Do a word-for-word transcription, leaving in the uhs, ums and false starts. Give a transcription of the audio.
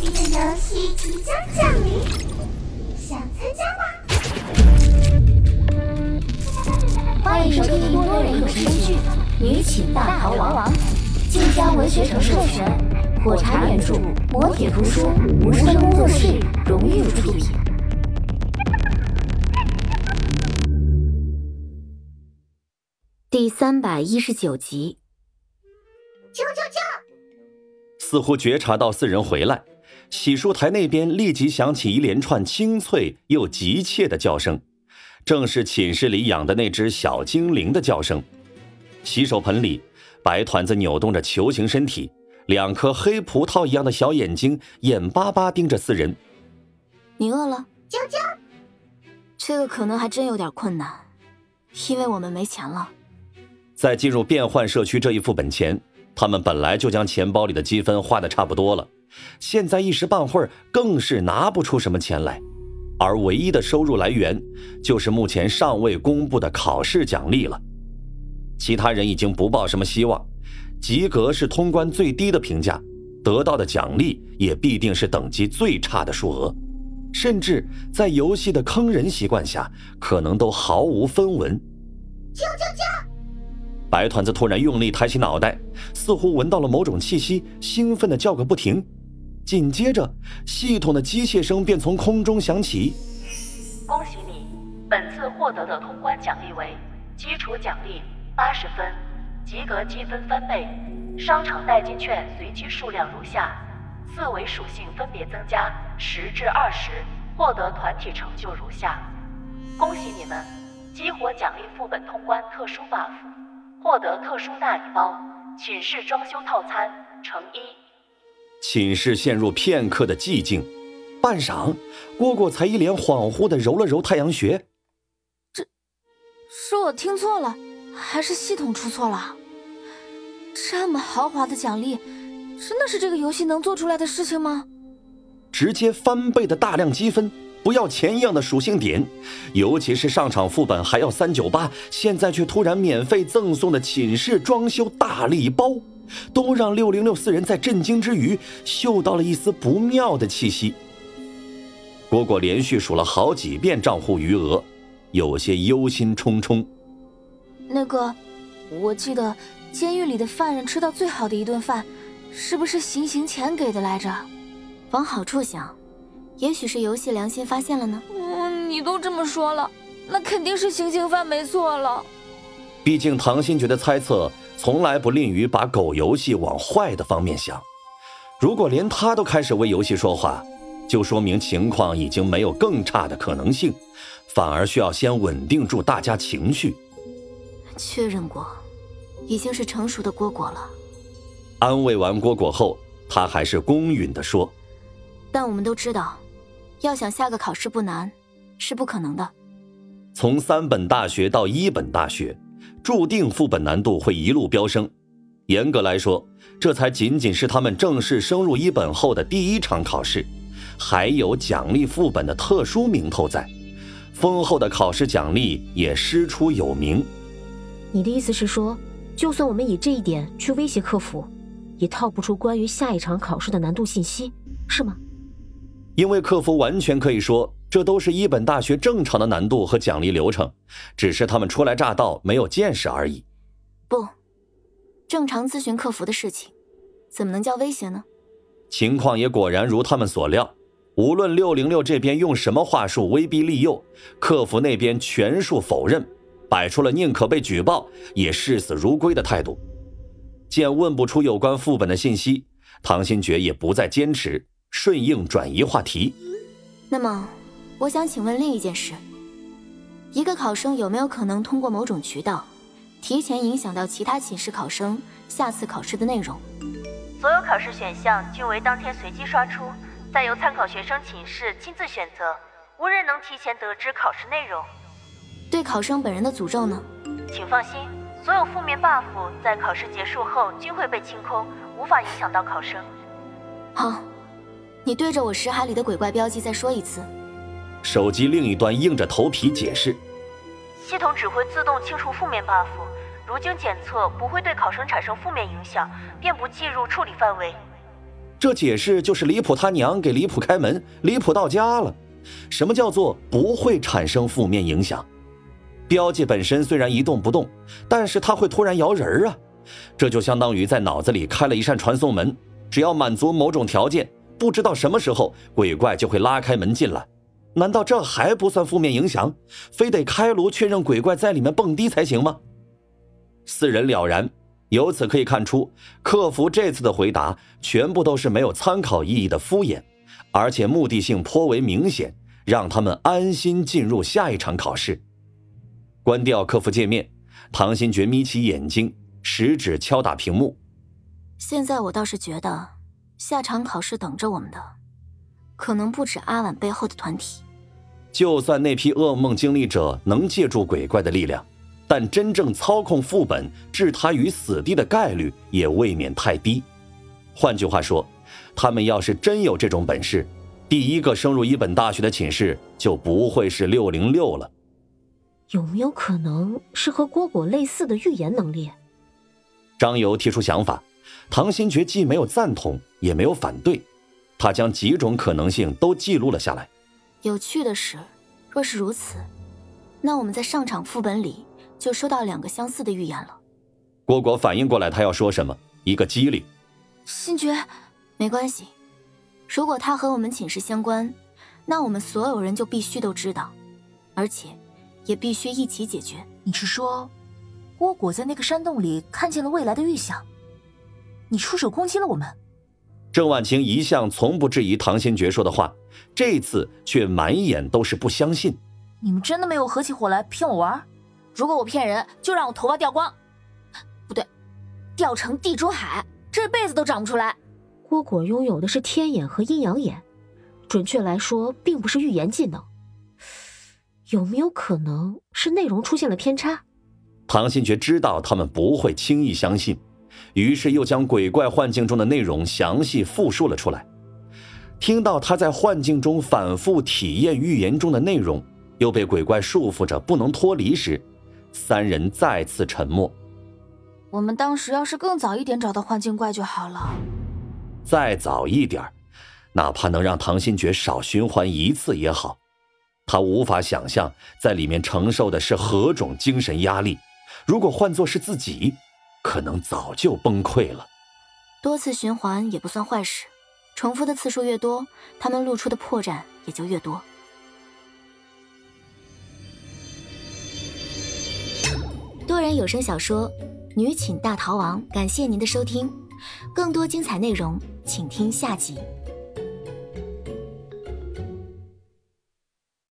新的游戏即将降临，想参加吗？ 欢迎收听多人有声剧《女寝大逃亡》，晋江文学城授权，火柴原著，磨铁图书，无声工作室荣誉出品。第三百一十九集。 救救救！ 似乎觉察到四人回来，洗漱台那边立即响起一连串清脆又急切的叫声，正是寝室里养的那只小精灵的叫声。洗手盆里，白团子扭动着球形身体，两颗黑葡萄一样的小眼睛眼巴巴盯着四人。 你饿了？ 救救！ 这个可能还真有点困难，因为我们没钱了。 在进入变换社区这一副本前，他们本来就将钱包里的积分花得差不多了，现在一时半会儿更是拿不出什么钱来，而唯一的收入来源就是目前尚未公布的考试奖励了。其他人已经不抱什么希望，及格是通关最低的评价，得到的奖励也必定是等级最差的数额，甚至在游戏的坑人习惯下，可能都毫无分文。 救救救！ 白团子突然用力抬起脑袋，似乎闻到了某种气息，兴奋地叫个不停。紧接着，系统的机械声便从空中响起： 恭喜你，本次获得的通关奖励为基础奖励八十分，及格积分翻倍，商场代金券随机数量如下，四维属性分别增加十至二十，获得团体成就如下。恭喜你们，激活奖励副本通关特殊 buff，获得特殊大礼包，寝室装修套餐乘一。 寝室陷入片刻的寂静，半晌，蝈蝈才一脸恍惚地揉了揉太阳穴。 这，是我听错了，还是系统出错了？这么豪华的奖励，真的是这个游戏能做出来的事情吗？ 直接翻倍的大量积分，不要钱一样的属性点，尤其是上场副本还要三九八，现在却突然免费赠送的寝室装修大礼包，都让六零六四人在震惊之余嗅到了一丝不妙的气息。蝈蝈连续数了好几遍账户余额，有些忧心忡忡。 那个，我记得监狱里的犯人吃到最好的一顿饭，是不是行刑前给的来着？往好处想，也许是游戏良心发现了呢。嗯，你都这么说了，那肯定是行刑犯没错了。 毕竟唐新觉的猜测从来不吝于把狗游戏往坏的方面想，如果连他都开始为游戏说话，就说明情况已经没有更差的可能性，反而需要先稳定住大家情绪。 确认过，已经是成熟的蝈蝈了。 安慰完蝈蝈后，他还是公允地说， 但我们都知道，要想下个考试不难，是不可能的。 从三本大学到一本大学，注定副本难度会一路飙升。严格来说，这才仅仅是他们正式升入一本后的第一场考试，还有奖励副本的特殊名头在，丰厚的考试奖励也师出有名。 你的意思是说，就算我们以这一点去威胁客服，也套不出关于下一场考试的难度信息，是吗？ 因为客服完全可以说，这都是一本大学正常的难度和奖励流程，只是他们初来乍到，没有见识而已。 不，正常咨询客服的事情，怎么能叫威胁呢？ 情况也果然如他们所料，无论六零六这边用什么话术威逼利诱，客服那边全数否认，摆出了宁可被举报也视死如归的态度。见问不出有关副本的信息，唐新觉也不再坚持，顺应转移话题。 那么我想请问另一件事，一个考生有没有可能通过某种渠道提前影响到其他寝室考生下次考试的内容？ 所有考试选项均为当天随机刷出，再由参考学生寝室亲自选择，无人能提前得知考试内容。 对考生本人的诅咒呢？ 请放心，所有负面 buff 在考试结束后均会被清空，无法影响到考生。 好，你对着我识海里的鬼怪标记再说一次。 手机另一端硬着头皮解释， 系统只会自动清除负面 buff， 如经检测不会对考生产生负面影响，便不计入处理范围。 这解释就是李普他娘给李普开门，李普到家了。什么叫做不会产生负面影响？标记本身虽然一动不动，但是它会突然摇人啊，这就相当于在脑子里开了一扇传送门，只要满足某种条件，不知道什么时候鬼怪就会拉开门进来。难道这还不算负面影响？非得开炉确认鬼怪在里面蹦迪才行吗？四人了然。由此可以看出，客服这次的回答全部都是没有参考意义的敷衍，而且目的性颇为明显，让他们安心进入下一场考试。关掉客服界面，唐新觉眯起眼睛，食指敲打屏幕。 现在我倒是觉得，下场考试等着我们的，可能不止阿婉背后的团体。 就算那批噩梦经历者能借助鬼怪的力量，但真正操控副本置他于死地的概率也未免太低。换句话说，他们要是真有这种本事，第一个升入一本大学的寝室就不会是六零六了。 有没有可能是和蝈蝈类似的预言能力？ 张游提出想法，唐新觉既没有赞同也没有反对，他将几种可能性都记录了下来。 有趣的是，若是如此，那我们在上场副本里就收到两个相似的预言了。 蝈蝈反应过来他要说什么，一个机灵。 新觉，没关系，如果他和我们寝室相关，那我们所有人就必须都知道，而且也必须一起解决。 你是说，蝈蝈在那个山洞里看见了未来的预想，你出手攻击了我们？ 郑婉晴一向从不质疑唐新觉说的话，这次却满眼都是不相信。 你们真的没有合起伙来骗我玩？ 如果我骗人，就让我头发掉光，不对，掉成地中海，这辈子都长不出来。 蝈蝈拥有的是天眼和阴阳眼，准确来说并不是预言技能。有没有可能是内容出现了偏差？ 唐新觉知道他们不会轻易相信，于是又将鬼怪幻境中的内容详细复述了出来。听到他在幻境中反复体验预言中的内容，又被鬼怪束缚着不能脱离时，三人再次沉默。 我们当时要是更早一点找到幻境怪就好了。 再早一点，哪怕能让唐新觉少循环一次也好。他无法想象在里面承受的是何种精神压力，如果换作是自己，可能早就崩溃了。 多次循环也不算坏事，重复的次数越多，他们露出的破绽也就越多。多人有声小说《女寝大逃亡》，感谢您的收听，更多精彩内容请听下集。